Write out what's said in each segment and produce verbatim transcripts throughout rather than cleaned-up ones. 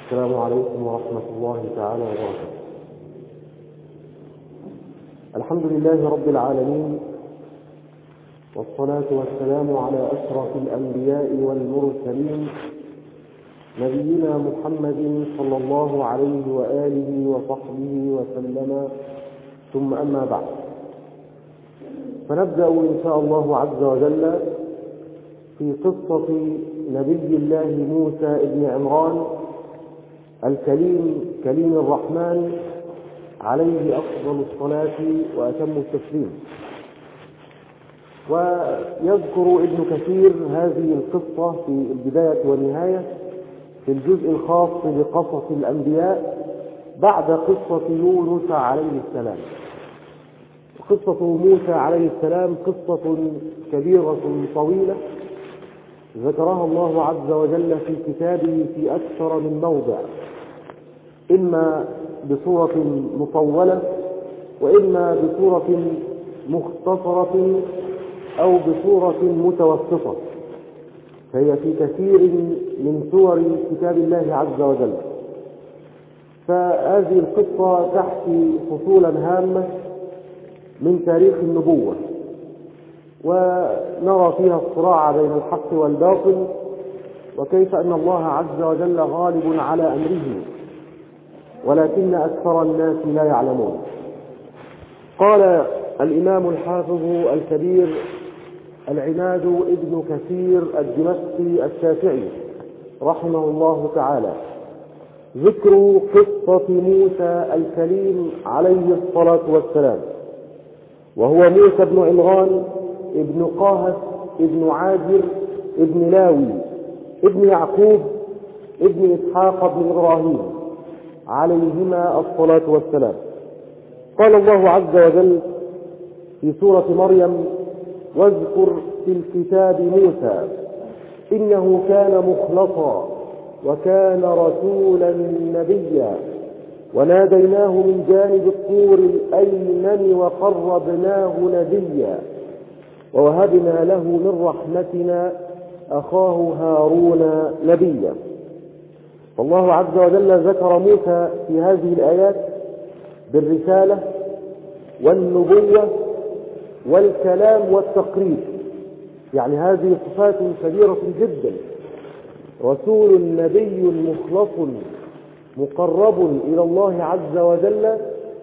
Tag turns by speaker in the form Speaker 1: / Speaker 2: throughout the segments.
Speaker 1: السلام عليكم ورحمة الله تعالى وبركاته. الحمد لله رب العالمين، والصلاة والسلام على أشرف الأنبياء والمرسلين، نبينا محمد صلى الله عليه وآله وصحبه وسلم، ثم أما بعد، فنبدأ إن شاء الله عز وجل في قصة نبي الله موسى ابن عمران الكليم كليم الرحمن عليه أفضل الصلاة وأتم التسليم. ويذكر ابن كثير هذه القصة في البداية والنهاية في الجزء الخاص بقصص الأنبياء بعد قصة يونس عليه السلام. قصة موسى عليه السلام قصة كبيرة طويلة ذكرها الله عز وجل في كتابه في أكثر من موضع، إما بصورة مطولة وإما بصورة مختصرة أو بصورة متوسطة، فهي في كثير من سور كتاب الله عز وجل. فهذه القصة تحكي فصولا هامة من تاريخ النبوة، ونرى فيها الصراع بين الحق والباطل، وكيف أن الله عز وجل غالب على أمره، ولكن أكثر الناس لا يعلمون. قال الإمام الحافظ الكبير العماد ابن كثير الدمشقي الشافعي رحمه الله تعالى: ذكر قصة موسى الكليم عليه الصلاة والسلام، وهو موسى بن عمران ابن قاهث ابن عاجر ابن لاوي ابن يعقوب ابن إسحاق بن إبراهيم عليهما الصلاة والسلام. قال الله عز وجل في سورة مريم: واذكر في الكتاب موسى إنه كان مخلصا وكان رسولا نبيا وناديناه من جانب الطور الأيمن وقربناه نبيا ووهبنا له من رحمتنا أخاه هارون نبيا. فالله عز وجل ذكر موسى في هذه الآيات بالرسالة والنبوة والكلام والتقريب، يعني هذه صفات كبيرة جدا: رسول نبي مخلص مقرب إلى الله عز وجل،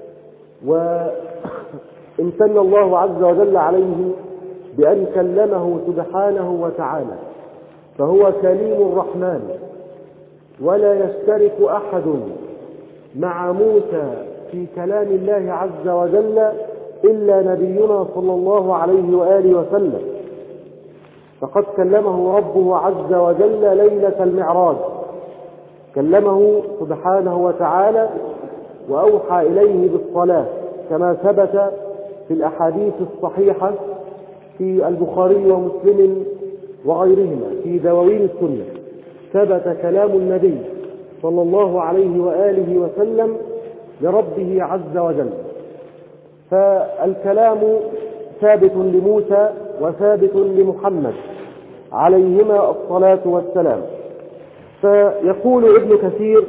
Speaker 1: وامتن الله عز وجل عليه بأن كلمه سبحانه وتعالى، فهو كليم الرحمن، ولا يشترك أحد مع موسى في كلام الله عز وجل إلا نبينا صلى الله عليه وآله وسلم، فقد كلمه ربه عز وجل ليلة المعراج، كلمه سبحانه وتعالى وأوحى إليه بالصلاة كما ثبت في الأحاديث الصحيحة في البخاري ومسلم وغيرهما في دواوين السنة، ثبت كلام النبي صلى الله عليه وآله وسلم لربه عز وجل. فالكلام ثابت لموسى وثابت لمحمد عليهما الصلاة والسلام. فيقول ابن كثير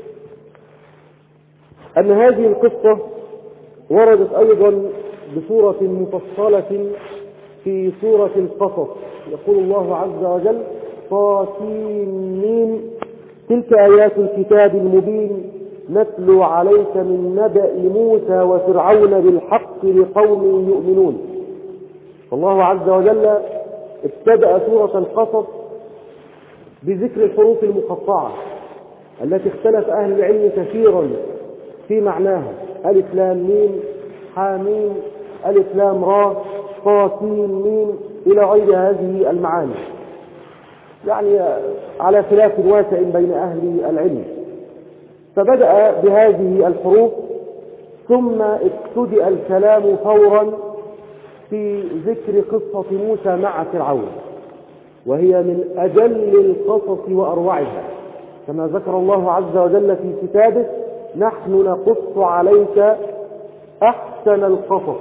Speaker 1: أن هذه القصة وردت أيضا بصورة مفصلة في سورة القصص. يقول الله عز وجل: طاسين تلك آيات الكتاب المبين نتلو عليك من نبأ موسى وفرعون بالحق لقوم يؤمنون. فالله عز وجل ابتدأ سورة القصص بذكر الحروف المقطعة التي اختلف أهل العلم كثيرا في معناها: ألف لام ميم حاميم ألف لام را طاسين ميم إلى غير هذه المعاني، يعني على خلاف واسع بين أهل العلم. فبدأ بهذه الحروف، ثم ابتدأ الكلام فورا في ذكر قصة موسى مع فرعون، وهي من أجل القصص وأروعها، كما ذكر الله عز وجل في كتابه: نحن نقص عليك أحسن القصص.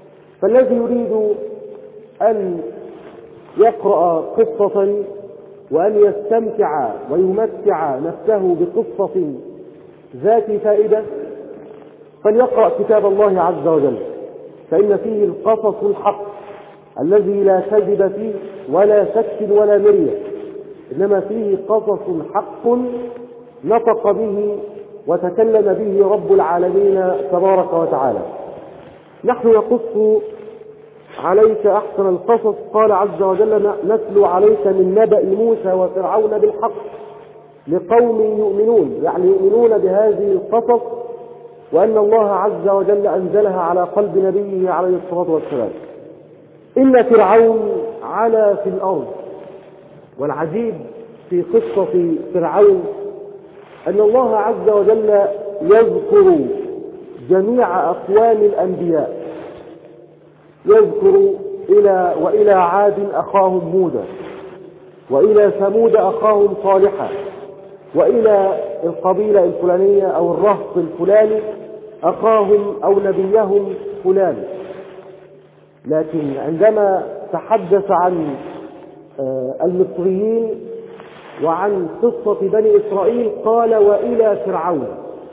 Speaker 1: فالذي يريد أن يقرأ قصة وأن يستمتع ويمتع نفسه بقصة ذات فائدة فليقرأ كتاب الله عز وجل، فإن فيه القصص الحق الذي لا كذب فيه ولا شك ولا مرية، إنما فيه قصص حق نطق به وتكلم به رب العالمين تبارك وتعالى. نحن نقص عليك أحسن القصص، قال عز وجل نتلو عليك من نبأ موسى وفرعون بالحق لقوم يؤمنون، يعني يؤمنون بهذه القصص وأن الله عز وجل أنزلها على قلب نبيه عليه الصلاة والسلام. إن فرعون علا في الأرض، والعجيب في قصة فرعون أن الله عز وجل يذكر جميع أقوام الأنبياء، يذكر إلى وإلى عاد أخاهم هودا، وإلى ثمود أخاهم صالحا، وإلى القبيلة الفلانية أو الرهط الفلاني أخاهم أو نبيهم فلان. لكن عندما تحدث عن المصريين وعن قصة بني إسرائيل قال وإلى فرعون،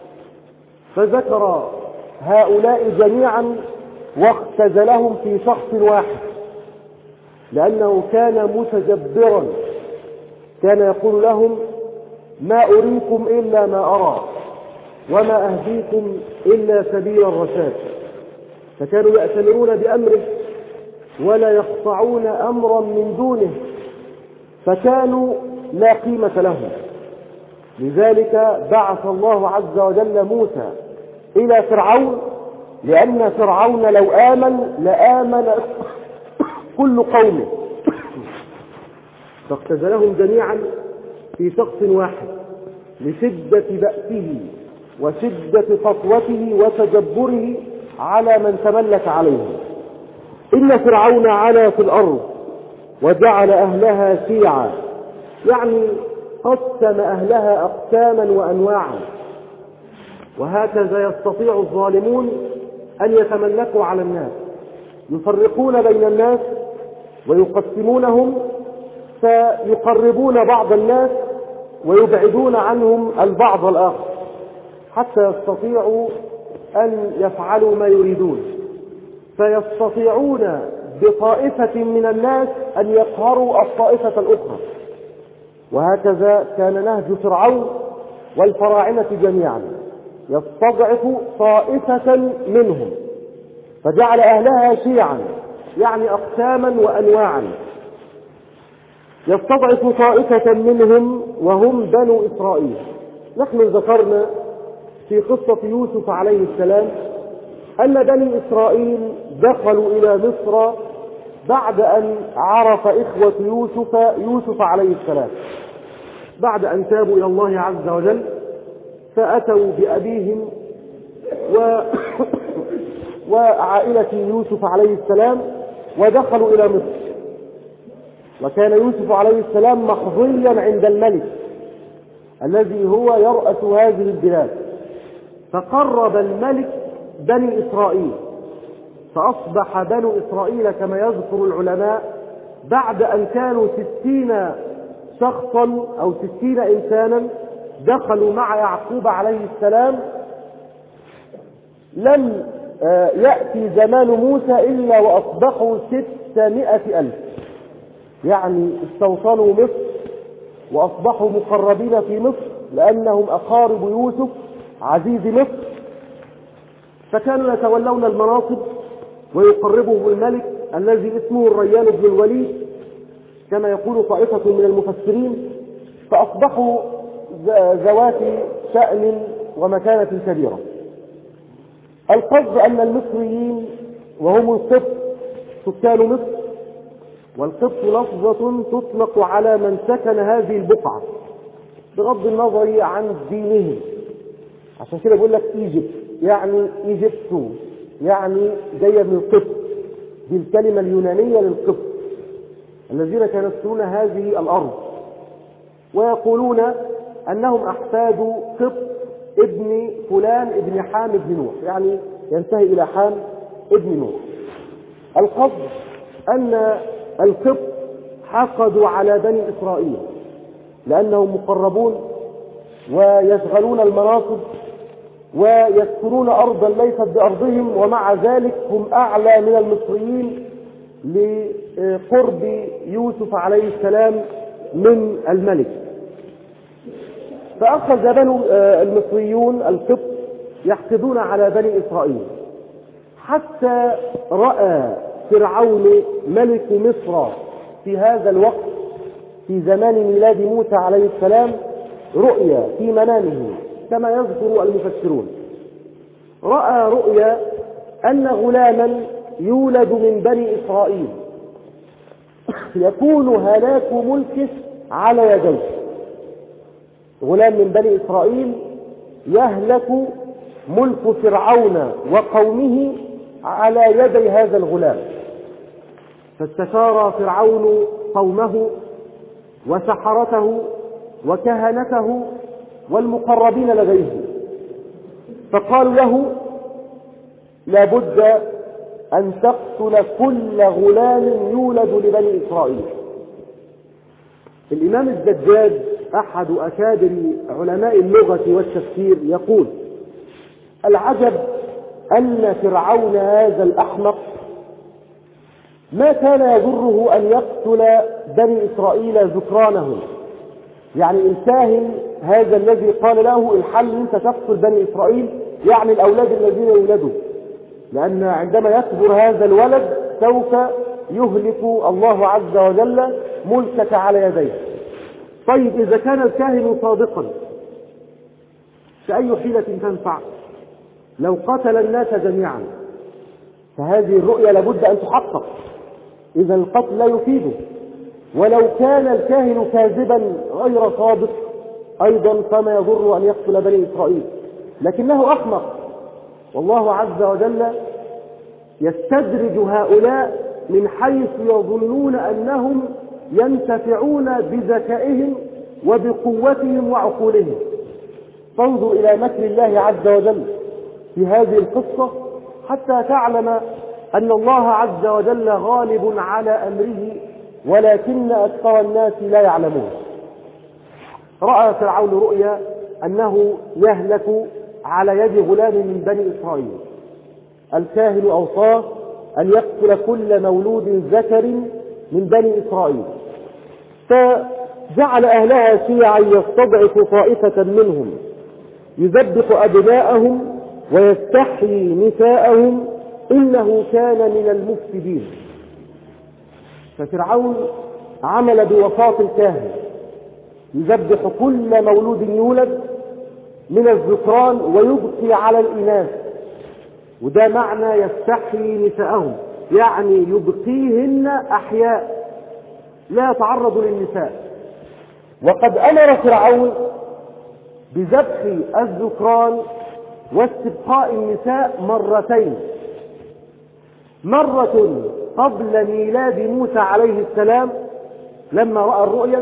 Speaker 1: فذكر هؤلاء جميعا واختزلهم في شخص واحد، لأنه كان متجبرا، كان يقول لهم ما أريكم إلا ما أرى وما أهديكم إلا سبيل الرشاد، فكانوا يأتمرون بأمره ولا يقطعون أمرا من دونه، فكانوا لا قيمة لهم. لذلك بعث الله عز وجل موسى إلى فرعون، لأن فرعون لو آمن لآمن كل قومه، فاختزلهم جميعا في شخص واحد لشدة بأسه وشدة سطوته وتجبره على من تملك عليهم. إن فرعون علا في الأرض وجعل أهلها شيعا، يعني قسم أهلها أقساما وأنواعا، وهكذا يستطيع الظالمون أن يتملكوا على الناس، يفرقون بين الناس ويقسمونهم، فيقربون بعض الناس ويبعدون عنهم البعض الآخر حتى يستطيعوا أن يفعلوا ما يريدون، فيستطيعون بطائفة من الناس أن يقهروا الطائفة الأخرى. وهكذا كان نهج فرعون والفراعنة جميعا، يستضعف طائفة منهم فجعل أهلها شيعا، يعني أقساما وأنواعا، يستضعف طائفة منهم وهم بنو إسرائيل. نحن ذكرنا في قصة يوسف عليه السلام أن بني إسرائيل دخلوا إلى مصر بعد أن عرف إخوة يوسف يوسف عليه السلام، بعد أن تابوا إلى الله عز وجل فأتوا بأبيهم و... وعائلة يوسف عليه السلام ودخلوا إلى مصر. وكان يوسف عليه السلام محظيا عند الملك الذي هو يرأس هذه البلاد، فقرب الملك بني إسرائيل، فأصبح بنو إسرائيل كما يذكر العلماء بعد أن كانوا ستين شخصا أو ستين إنسانا دخلوا مع يعقوب عليه السلام، لم يأتي زمان موسى إلا وأصبحوا ستمائة ألف، يعني استوطنوا مصر وأصبحوا مقربين في مصر لأنهم أقارب يوسف عزيز مصر، فكانوا يتولون المناصب ويقربهم الملك الذي اسمه الريان بن الوليد كما يقول طائفة من المفسرين، فأصبحوا ذوات شأن ومكانة كبيرة. القصد أن المصريين وهم القبط سكان مصر، والقبط لفظة تطلق على من سكن هذه البقعة بغض النظر عن دينهم، عشان كده بيقول لك ايجيبت يعني ايجيبتو، يعني جايه من القبط، دي الكلمه اليونانيه للقبط الذين كانوا يسكنون هذه الارض، ويقولون انهم احفاد قبط ابن فلان ابن حام ابن نوح، يعني ينتهي الى حام ابن نوح. القصد ان القبط حقدوا على بني اسرائيل لأنهم مقربون ويشغلون المناصب ويسكنون أرضا ليست بأرضهم، ومع ذلك هم أعلى من المصريين لقرب يوسف عليه السلام من الملك. فأخذ بنو المصريون القبط يحقدون على بني إسرائيل، حتى رأى فرعون ملك مصر في هذا الوقت في زمان ميلاد موسى عليه السلام رؤيا في منامه كما يذكر المفسرون. رأى رؤيا أن غلاما يولد من بني إسرائيل يكون هلاك ملكه على يديه. غلام من بني إسرائيل يهلك ملك فرعون وقومه على يدي هذا الغلام. فاستشار فرعون قومه وسحرته وكهنته والمقربين لديه، فقالوا له لابد أن تقتل كل غلام يولد لبني إسرائيل. الإمام الزجاج أحد أكابر علماء اللغة والتفسير يقول: العجب أن فرعون هذا الأحمق ما كان يضره أن يقتل بني إسرائيل ذكرانهم. يعني الكاهن هذا الذي قال له الحل أنت تقتل بني إسرائيل، يعني الأولاد الذين يولدوا، لأن عندما يكبر هذا الولد سوف يهلك الله عز وجل ملكك على يديه. طيب إذا كان الكاهن صادقا فأي حيلة تنفع؟ لو قتل الناس جميعا فهذه الرؤيا لابد أن تحقق، إذا القتل لا يفيده. ولو كان الكاهن كاذبا غير صادق أيضا فما يضر أن يقتل بني إسرائيل، لكنه أحمق. والله عز وجل يستدرج هؤلاء من حيث يظنون أنهم ينتفعون بذكائهم وبقوتهم وعقولهم. فانظر إلى مكر الله عز وجل في هذه القصة حتى تعلم أن الله عز وجل غالب على أمره، ولكن أكثر الناس لا يعلمون. رأى فرعون رؤيا أنه يهلك على يد غلام من بني إسرائيل. الكاهن أوصاه أن يقتل كل مولود ذكر من بني إسرائيل، فجعل أهلها شيعا يستضعف طائفة منهم يذبح أبناءهم ويستحيي نساءهم إنه كان من المفسدين. ففرعون عمل بوساط الكاهن يذبح كل مولود يولد من الذكران ويبقي على الإناث، وده معنى يستحيي نساءهم، يعني يبقيهن أحياء لا يتعرض للنساء. وقد أمر فرعون بذبح الذكران واستبقاء النساء مرتين، مرة قبل ميلاد موسى عليه السلام لما رأى الرؤيا،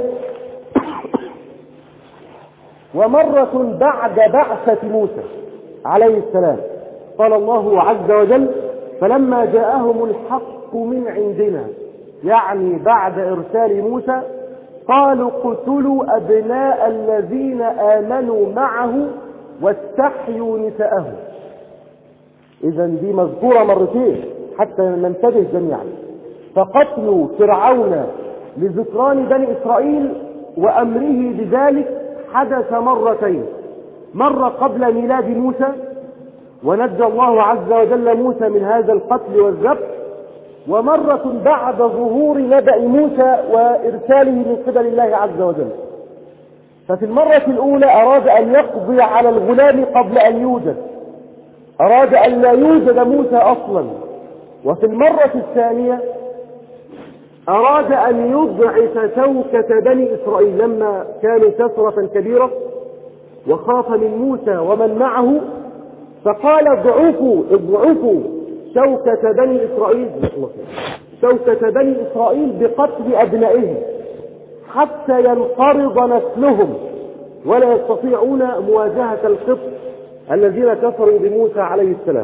Speaker 1: ومرة بعد بعثة موسى عليه السلام. قال الله عز وجل: فلما جاءهم الحق من عندنا، يعني بعد إرسال موسى، قالوا اقتلوا أبناء الذين آمنوا معه واستحيوا نساءهم. إذا دي مذكورة مرتين حتى ننتبه جميعا. فقتل فرعون لذكران بني إسرائيل وأمره بذلك حدث مرتين، مرة قبل ميلاد موسى ونجى الله عز وجل موسى من هذا القتل والذبح، ومرة بعد ظهور نبأ موسى وإرساله من قبل الله عز وجل. ففي المرة الأولى أراد أن يقضي على الغلام قبل أن يوجد، أراد أن لا يوجد موسى أصلا. وفي المرة الثانية أراد أن يضعف شوكة بني إسرائيل لما كانوا كثرة كبيرة وخاف من موسى ومن معه، فقال اضعفوا اضعفوا شوكة بني إسرائيل شوكة بني إسرائيل بقتل أبنائهم حتى ينقرض نسلهم ولا يستطيعون مواجهة القبط الذين كفروا بموسى عليه السلام.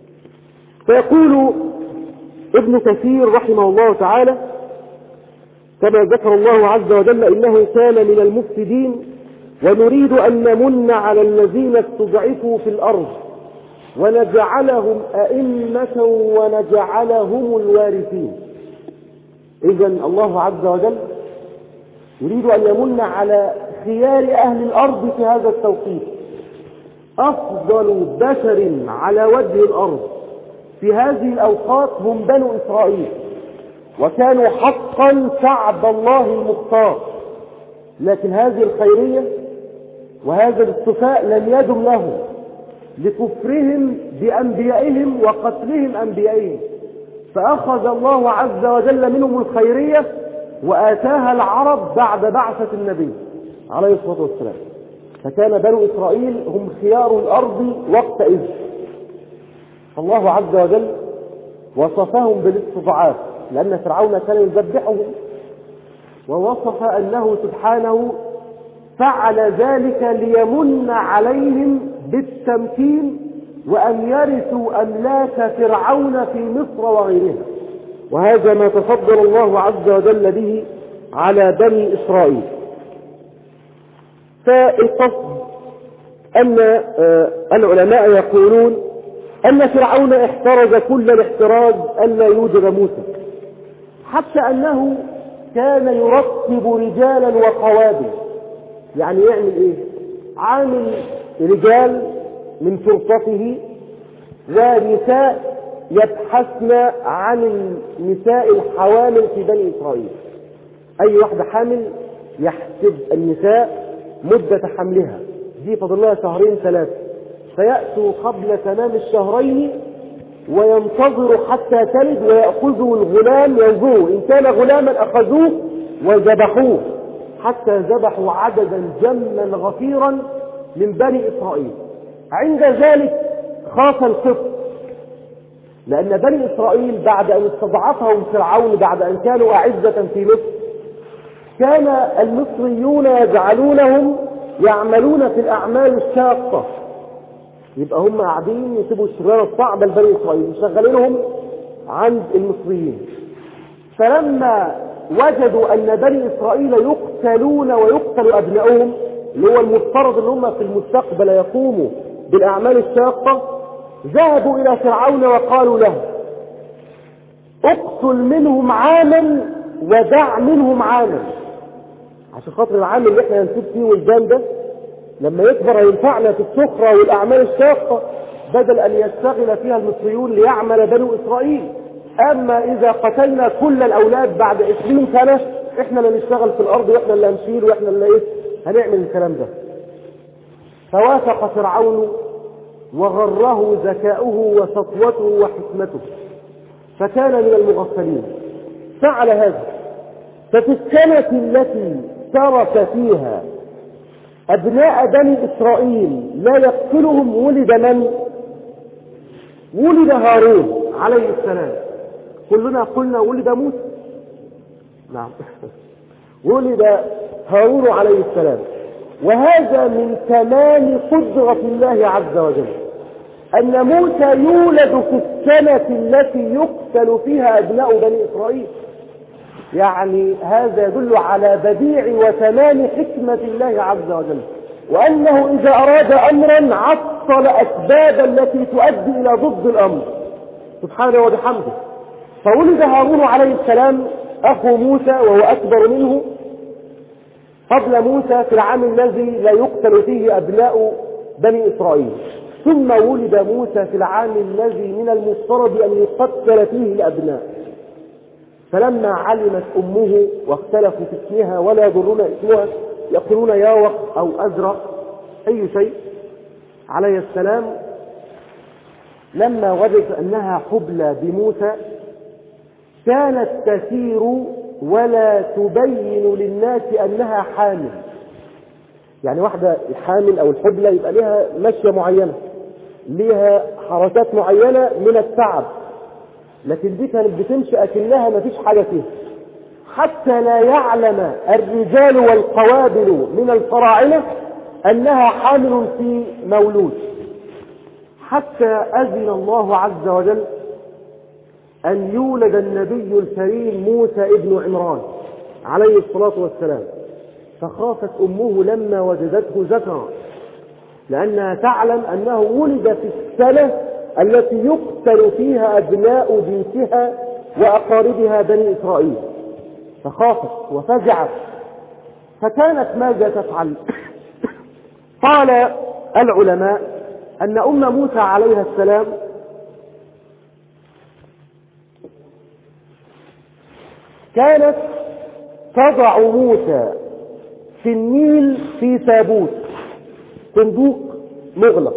Speaker 1: فيقول ابن كثير رحمه الله تعالى: كما ذكر الله عز وجل إنه كان من المفسدين ونريد أن نمن على الذين استضعفوا في الأرض ونجعلهم أئمة ونجعلهم الوارثين. إذن الله عز وجل يريد أن يمن على خيار أهل الأرض في هذا التوقيت. أفضل بشر على وجه الأرض في هذه الأوقات هم بنو إسرائيل، وكانوا حقا شعب الله المختار، لكن هذه الخيرية وهذا الاصطفاء لم يدم لهم لكفرهم بأنبيائهم وقتلهم أنبيائهم، فأخذ الله عز وجل منهم الخيرية وآتاها العرب بعد بعثة النبي عليه الصلاة والسلام. فكان بنو إسرائيل هم خيار الأرض وقتئذ. الله عز وجل وصفهم بالاستضعاف لأن فرعون كان يذبحهم، ووصف أنه سبحانه فعل ذلك ليمن عليهم بالتمكين وأن يرثوا أملاك فرعون في مصر وغيرها، وهذا ما تفضل الله عز وجل به على بني إسرائيل. فالقصد أن العلماء يقولون أن فرعون احترز كل الاحتراز أن لا يوجد موسى، حتى أنه كان يرتب رجالا وقوادم. يعني يعمل إيه؟ عامل رجال من فرقته ونساء يبحثن عن النساء الحوامل في بني إسرائيل. أي واحدة حامل يحسب النساء مدة حملها، دي فضل لها شهرين ثلاثة، فيأتوا قبل تمام الشهرين وينتظروا حتى تلد ويأخذوا الغلام ينظروا، إن كان غلاما أخذوه وذبحوه، حتى ذبحوا عددا جما غفيرا من بني إسرائيل. عند ذلك خاف القبط، لأن بني إسرائيل بعد أن استضعفهم فرعون بعد أن كانوا أعزة في مصر، كان المصريون يجعلونهم يعملون في الأعمال الشاقة، يبقى هم قاعدين يسيبوا الشغلانة الصعبة لبني إسرائيل يشغلينهم عند المصريين. فلما وجدوا أن بني إسرائيل يقتلون ويقتل أبنائهم، اللي هو المفترض أن هم في المستقبل يقوموا بالأعمال الشاقة، ذهبوا إلى فرعون وقالوا له اقتل منهم عاما ودع منهم عاما، عشان خاطر العام اللي احنا هنسيب فيه والجان ده لما يكبر هينفعنا في السخرة والأعمال الشاقة، بدل أن يشتغل فيها المصريون ليعمل بنو إسرائيل. أما إذا قتلنا كل الأولاد بعد عشرين سنة، إحنا اللي نشتغل في الأرض وإحنا اللي هنشيل وإحنا اللي إيه هنعمل الكلام ده. فوافق فرعون وغره ذكاؤه وسطوته وحكمته، فكان من المغفلين، فعل هذا. ففي السنة التي ترك فيها أبناء بني إسرائيل لا يقتلهم ولد من؟ ولد هارون عليه السلام. كلنا قلنا ولد موسى، نعم ولد هارون عليه السلام. وهذا من تمام قدرة الله عز وجل أن موسى يولد في السنة التي يقتل فيها أبناء بني إسرائيل. يعني هذا يدل على بديع وتمام حكمة الله عز وجل، وأنه إذا أراد أمرا عطل أسبابا التي تؤدي إلى ضد الأمر سبحانه وبحمده. فولد هارون عليه السلام أخو موسى وهو أكبر منه قبل موسى في العام الذي لا يقتل فيه أبناء بني إسرائيل، ثم ولد موسى في العام الذي من المفترض أن يقتل فيه الأبناء. فلما علمت أمه واختلفوا في اسمها ولا يضرون اسمها، يقولون ياوق أو أزرق أي شيء، عليه السلام لما وجدت أنها حبلى بموسى كانت تسير ولا تبين للناس أنها حامل. يعني واحدة الحامل أو الحبلى يبقى لها مشية معينة، لها حركات معينة من التعب، لكن دي كانت بتمشي أكنها ما فيش حاجة فيها، حتى لا يعلم الرجال والقوابل من الفراعنة أنها حامل في مولود، حتى أذن الله عز وجل أن يولد النبي الكريم موسى ابن عمران عليه الصلاة والسلام، فخافت أمه لما وجدته ذكرا، لأنها تعلم أنه ولد في السنة التي يقتل فيها أبناء بيتها وأقاربها بني إسرائيل، فخافت وفزعت. فكانت ماذا تفعل؟ قال العلماء أن أم موسى عليها السلام كانت تضع موسى في النيل في تابوت، صندوق مغلق،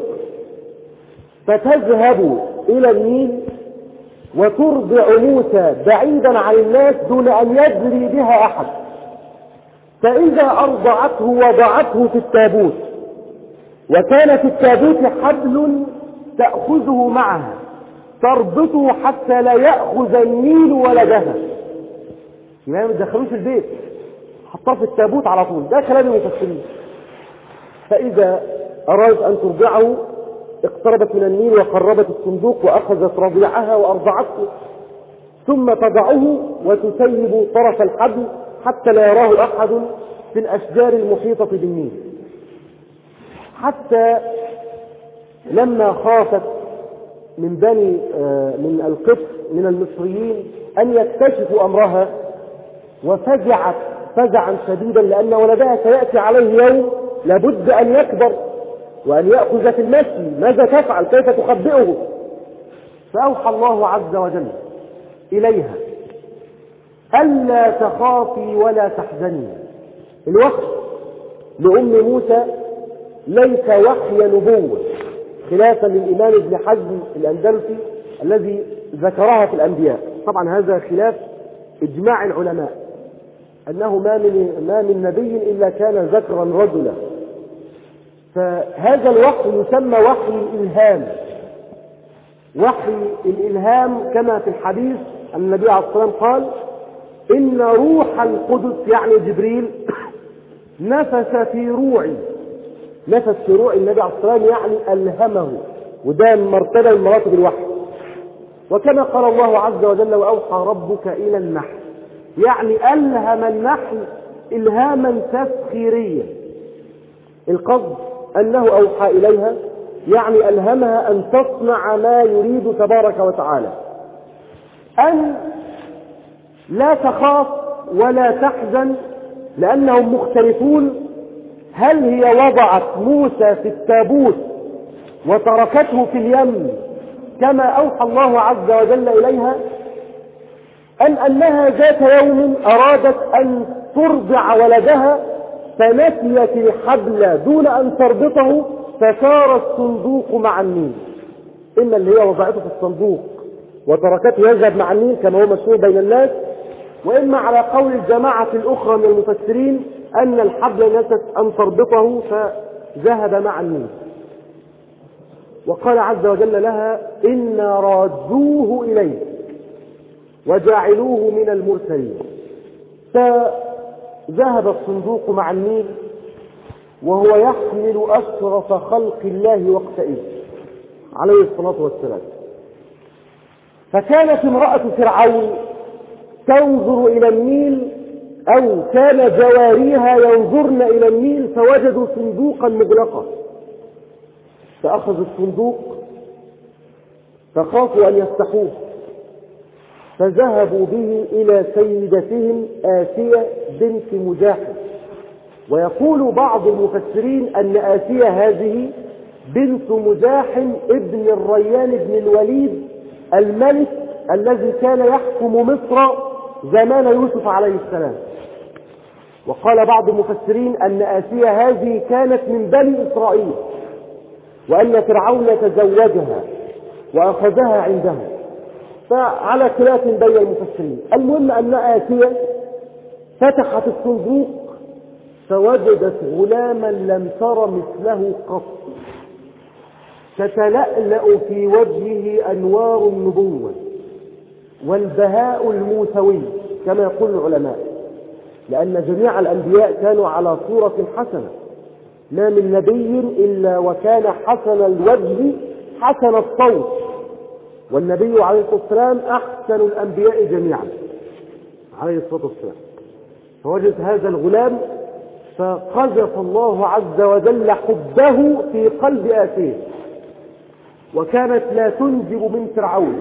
Speaker 1: فتذهب إلى النيل وترضع موسى بعيدا عن الناس دون أن يجري بها أحد، فإذا أرضعته وضعته في التابوت، وكان في التابوت حبل تأخذه معها تربطه حتى لا يأخذ النيل ولدها، يعني ما تدخلوش البيت، حطها في التابوت على طول. ده كلام المفسرين. فإذا أرادت أن ترضعه اقتربت من النيل وقربت الصندوق وأخذت رضيعها وأرضعته، ثم تضعه وتسيب طرف الحبل حتى لا يراه أحد في الأشجار المحيطة بالنيل، حتى لما خافت من بني من القبط من المصريين أن يكتشفوا أمرها، وفزعت فزعا شديدا، لأن ولدها سيأتي عليه يوم لابد أن يكبر وأن يأخذ في المشي، ماذا تفعل؟ كيف تخبئه؟ فأوحى الله عز وجل إليها ألا تخافي ولا تحزني. الوحي لأم موسى ليس وحي نبوة، خلافا للإمام ابن حزم الأندلسي الذي ذكرها في الأنبياء. طبعا هذا خلاف إجماع العلماء أنه ما من, ما من نبي إلا كان ذكرا رجلا. فهذا الوحي يسمى وحي الإلهام. وحي الإلهام كما في الحديث أن النبي عليه الصلاة والسلام قال إن روح القدس يعني جبريل نفس في روعي. نفس في روعي النبي عليه الصلاة والسلام يعني ألهمه، وده مرتبة من مراتب الوحي. وكما قال الله عز وجل وأوحى ربك إلى النحل، يعني ألهم النحل إلهاما تسخيريا. القصد أنه أوحى إليها يعني ألهمها أن تصنع ما يريد تبارك وتعالى، أن لا تخاف ولا تحزن، لأنهم مختلفون. هل هي وضعت موسى في التابوت وتركته في اليم كما أوحى الله عز وجل إليها، أم أنها ذات يوم أرادت أن ترضع ولدها فنسيت الحبل دون أن تربطه فسار الصندوق مع النيل؟ إما اللي هي وضعته في الصندوق وتركته يذهب مع النيل كما هو مشهور بين الناس، وإما على قول الجماعة الأخرى من المفسرين أن الحبل نسيت أن تربطه فذهب مع النيل. وقال عز وجل لها إنا رادوه إليك وجعلوه من المرسلين. فذهب الصندوق مع النيل وهو يحمل أشرف خلق الله وقتئذ عليه الصلاة والسلام. فكانت امرأة فرعون تنظر إلى النيل، أو كان جواريها ينظرن إلى النيل فوجدوا صندوقا مغلقا، فأخذوا الصندوق فخافوا أن يفتحوه، فذهبوا به إلى سيدتهم آسية بنت مجاحد. ويقول بعض المفسرين أن آسية هذه بنت مجاحم ابن الريان بن الوليد الملك الذي كان يحكم مصر زمان يوسف عليه السلام. وقال بعض المفسرين أن آسية هذه كانت من بني إسرائيل، وأن فرعون تزوجها وأخذها عنده، فعلى خلاف بين المفسرين. المهم أن آسية فتحت الصندوق فوجدت غلاما لم تر مثله قط، تتلألأ في وجهه أنوار النبوة والبهاء الموسوي كما يقول العلماء، لأن جميع الأنبياء كانوا على صورة حسنة، ما من نبي إلا وكان حسن الوجه حسن الصوت، والنبي عليه الصلاة والسلام أحسن الأنبياء جميعا عليه الصلاة والسلام. فوجد هذا الغلام فقذف الله عز وجل حبه في قلب آسيا، وكانت لا تنجب من فرعون،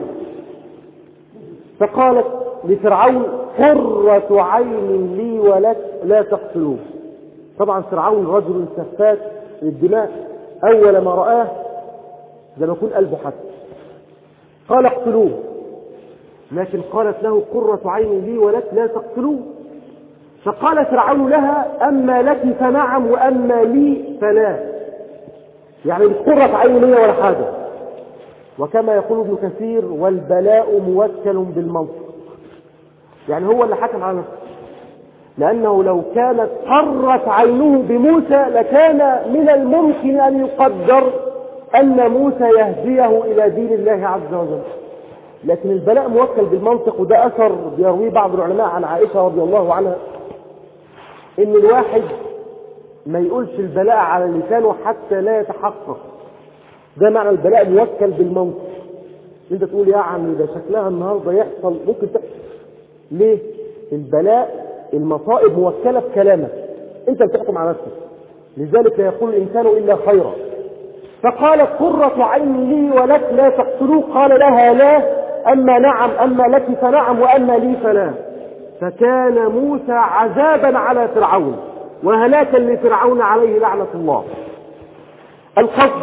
Speaker 1: فقالت لفرعون قرة عين لي ولك لا تقتلوه. طبعا فرعون رجل سفاك للدماء، أول ما رآه زي ما يكون قلبه حتى قال اقتلوه، لكن قالت له قرة عين لي ولك لا تقتلوه. فقال فرعون لها أما لك فنعم وأما لي فلا، يعني قرة عين لي ولا حاجة. وكما يقول ابن كثير والبلاء موكل بالمنطق، يعني هو اللي حكم على نفسه، لأنه لو كانت قرت عينه بموسى لكان من الممكن أن يقدر أن موسى يهديه إلى دين الله عز وجل، لكن البلاء موكل بالمنطق. وده أثر بيرويه بعض العلماء عن عائشة رضي الله عنها، إن الواحد ما يقولش البلاء على لسانه حتى لا يتحقق. ده معنى البلاء موكل بالمنطق. انت تقول يعني ده شكلها النهارده يحصل، ممكن تحصل. ليه؟ البلاء المصائب موكله بكلامك، انت بتحكم على نفسك، لذلك لا يقول الانسان الا خيرا. فقالت قرة عين لي ولك لا تقتلوه، قال لها لا، اما نعم اما لك فنعم واما لي فلا. فكان موسى عذابا على فرعون وهلاكا لفرعون عليه لعنة الله. القصد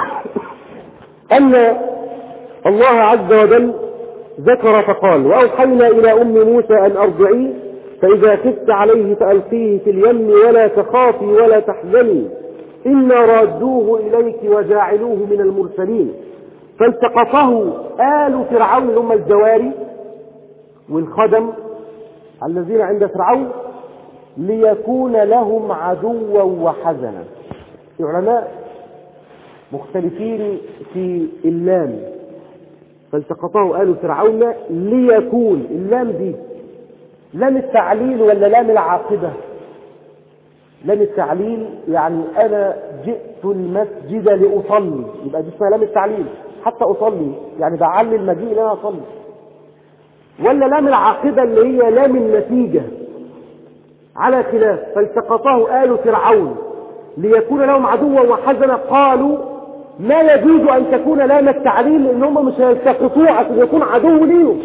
Speaker 1: أن الله عز وجل ذكر فقال وأوحينا إلى أم موسى أن أرضعيه فإذا خفت عليه فألقيه في اليم ولا تخافي ولا تحزني إنا رادوه إليك وجاعلوه من المرسلين. فالتقطه آل فرعون، هم الجواري والخدم الذين عند فرعون، ليكون لهم عدوا وحزنا. العلماء مختلفين في اللام، فالتقطه آل فرعون ليكون، اللام دي لام التعليل ولا لام العاقبة؟ لام التعليل يعني أنا جئت المسجد لأصلي، يبقى دي اسمها لام التعليل، حتى أصلي يعني بعلل مجيء لنا أصلي. ولا لام العاقبة اللي هي لام النتيجة؟ على خلاف. فالتقطه آل فرعون ليكون لهم عدوا وحزنا، قالوا ما يجوز أن تكون لام التعليل لأن هم مش هيلتقطوه عشان يكون عدو ليهم،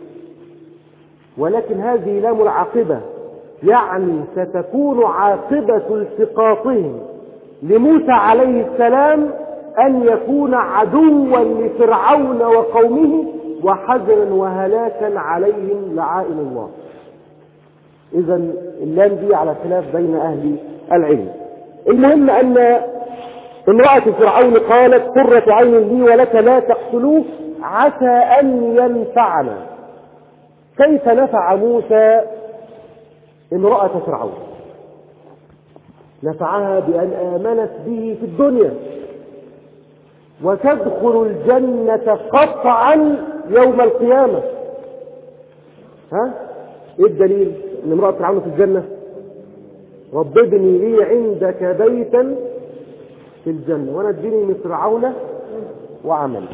Speaker 1: ولكن هذه لام العاقبة، يعني ستكون عاقبة التقاطهم لموسى عليه السلام أن يكون عدوا لفرعون وقومه وحزنا وهلاكا عليهم لعائن الله. إذا اللام دي على خلاف بين أهل العلم. المهم أن امرأة فرعون قالت قرة عين لي ولك لا تقتلوه عسى أن ينفعنا. كيف نفع موسى امرأة فرعون؟ نفعها بأن آمنت به في الدنيا وتدخل الجنة قطعا يوم القيامة. ها؟ ايه الدليل ان امرأة فرعون في الجنة؟ رب ابني لي عندك بيتا في الجنة ونجني من فرعون وعمله.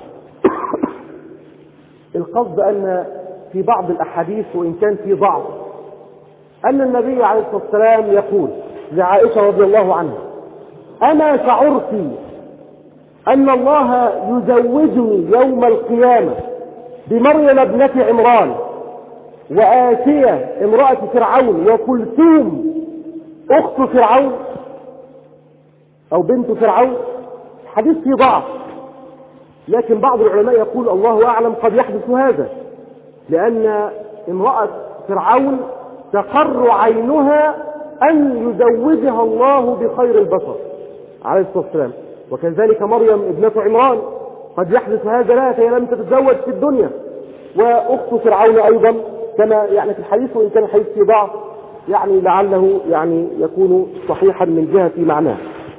Speaker 1: القصد أن في بعض الأحاديث وإن كان في ضعف أن النبي عليه الصلاة والسلام يقول لعائشة رضي الله عنها أما شعرت أن الله يزوجني يوم القيامة بمريم ابنة عمران وآسية امرأة فرعون وكلثوم أخت فرعون أو بنت فرعون؟ حديث فيه ضعف، لكن بعض العلماء يقول الله أعلم قد يحدث هذا، لأن امرأة فرعون تقر عينها أن يزوجها الله بخير البشر عليه الصلاة والسلام، وكذلك مريم ابنة عمران قد يحدث هذا لها، فهي لم تتزوج في الدنيا، وأخت فرعون أيضا كما يعني في الحديث، وإن كان الحديث فيه ضعف يعني لعله يعني يكون صحيحا من جهة معناه.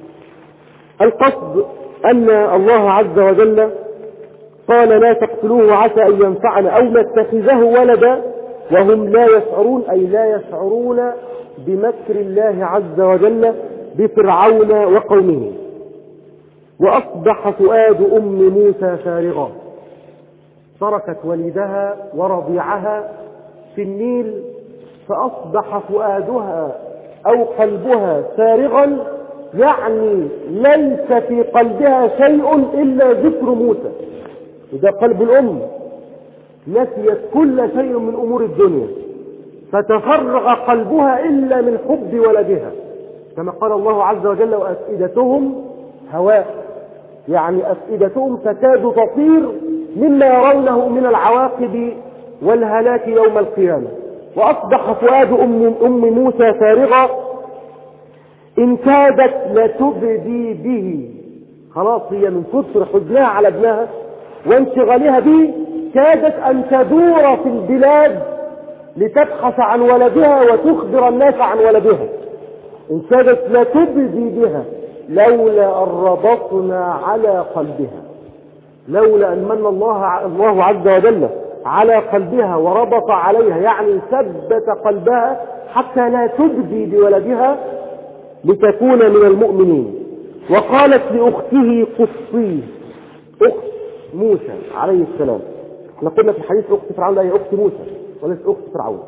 Speaker 1: القصد أن الله عز وجل قال لا تقتلوه عسى أن ينفعنا أو نتخذه ولدا وهم لا يشعرون، أي لا يشعرون بمكر الله عز وجل بفرعون وقومه. وأصبح فؤاد أم موسى فارغا، تركت وليدها ورضيعها في النيل فأصبح فؤادها أو قلبها فارغا، يعني ليس في قلبها شيء إلا ذكر موسى. وده قلب الأم، نسيت كل شيء من أمور الدنيا، فتفرغ قلبها إلا من حب ولدها، كما قال الله عز وجل: وأفئدتهم هواء، يعني أفئدتهم تكاد تطير مما يرونه من العواقب والهلاك يوم القيامة. وأصبح فؤاد أم, أم موسى فارغا، إن كادت لتبدي به، خلاص هي من كثر حزنها على ابنها وانشغالها به كادت أن تدور في البلاد لتبحث عن ولدها وتخبر الناس عن ولدها. إن كادت لتبدي بها لولا أن ربطنا على قلبها، لولا أن من الله الله عز وجل على قلبها وربط عليها، يعني ثبت قلبها حتى لا تبدي بولدها لتكون من المؤمنين. وقالت لأخته قصيه، أخت موسى عليه السلام. احنا قلنا في الحديث أخت فرعون لا هي أخت موسى وليس أخت فرعون.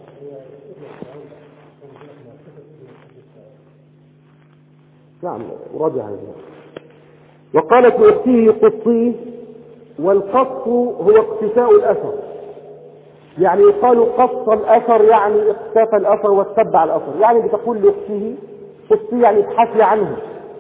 Speaker 1: نعم راجع هذا. وقالت لأخته قصيه، والقص هو اقتفاء الأثر، يعني يقال قص الأثر يعني اقتفى الأثر واتبع الأثر، يعني بتقول لأخته قصيه يعني ابحثي عنه.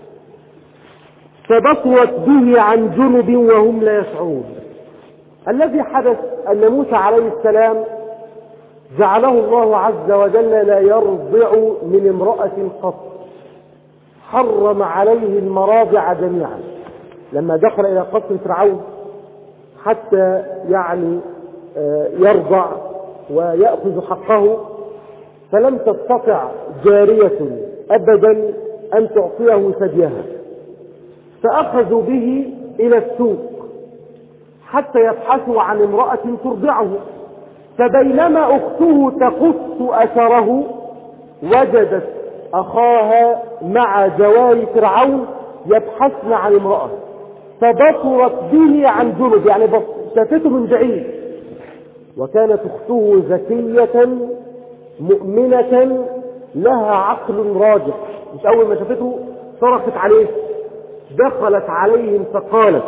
Speaker 1: فبصرت به عن جنب وهم لا يشعرون. الذي حدث أن موسى عليه السلام جعله الله عز وجل لا يرضع من امرأة قط، حرم عليه المراضع جميعا. لما دخل إلى قصر فرعون حتى يعني يرضع ويأخذ حقه، فلم تستطع جارية أبدا أن تعطيه ثديها، فأخذوا به إلى السوق حتى يبحثوا عن امرأة ترضعه. فبينما أخته تقص أثره وجدت أخاها مع جواري فرعون يبحثن عن امرأة، فبصرت به عن جنب، يعني شافته من بعيد. وكانت أخته ذكية مؤمنة لها عقل راجح، مش أول ما شافته صرخت عليه، دخلت عليهم فقالت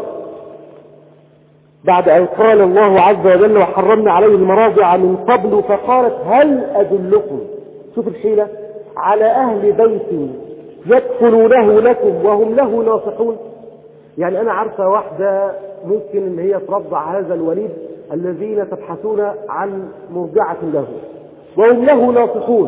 Speaker 1: بعد أن قال الله عز وجل وحرمنا عليه المراضع من قبل، فقالت هل أدلكم، شوف الحيلة، على أهل بيت يدخلونه لكم وهم له ناصحون. يعني أنا عارفة واحدة ممكن أن هي ترضع هذا الوليد الذين تبحثون عن مرضعة له وهم له ناصحون،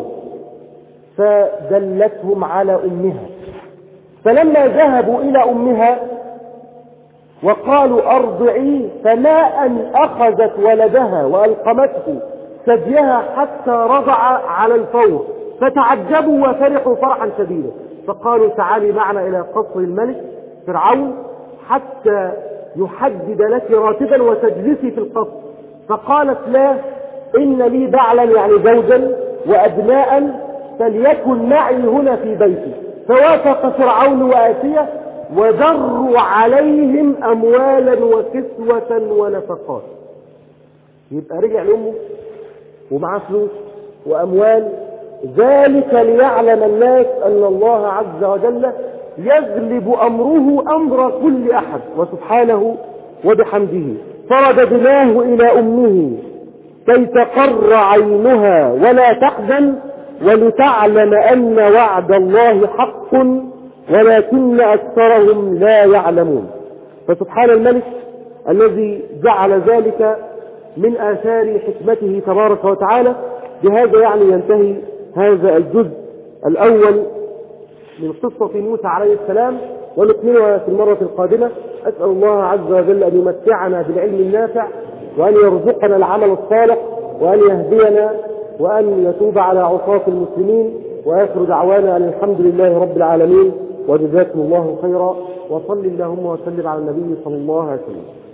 Speaker 1: فدلتهم على أمها. فلما ذهبوا إلى أمها وقالوا أرضعيه، فما أن أخذت ولدها وألقمته ثديها حتى رضع على الفور، فتعجبوا وفرحوا فرحا شديدا، فقالوا تعالي معنا إلى قصر الملك فرعون حتى يحدد لك راتبا وتجلسي في القصر. فقالت لا، إن لي بعلا يعني زوجا وأبناء، فليكن معي هنا في بيتي. فوافق فرعون وآسية وجروا عليهم أموالا وكسوة ونفقات. يبقى رجع لأمه ومعاه فلوس وأموال، ذلك ليعلم الناس أن الله عز وجل يغلب أمره أمر كل أحد وسبحانه وبحمده. فرددناه إلى أمه كي تقر عينها ولا تحزن ولتعلم أن وعد الله حق ولكن أكثرهم لا يعلمون. فسبحان الملك الذي جعل ذلك من آثار حكمته تبارك وتعالى. بهذا يعني ينتهي هذا الجزء الأول من قصة موسى عليه السلام، ونكملها في المرة القادمة. أسأل الله عز وجل أن يمتعنا بالعلم النافع، وأن يرزقنا العمل الصالح، وأن يهدينا، وأن يتوب على عصاة المسلمين. وآخر دعوانا أن الحمد لله رب العالمين، وجزاكم الله خيرا، وصل اللهم وسلم على النبي صلى الله عليه وسلم.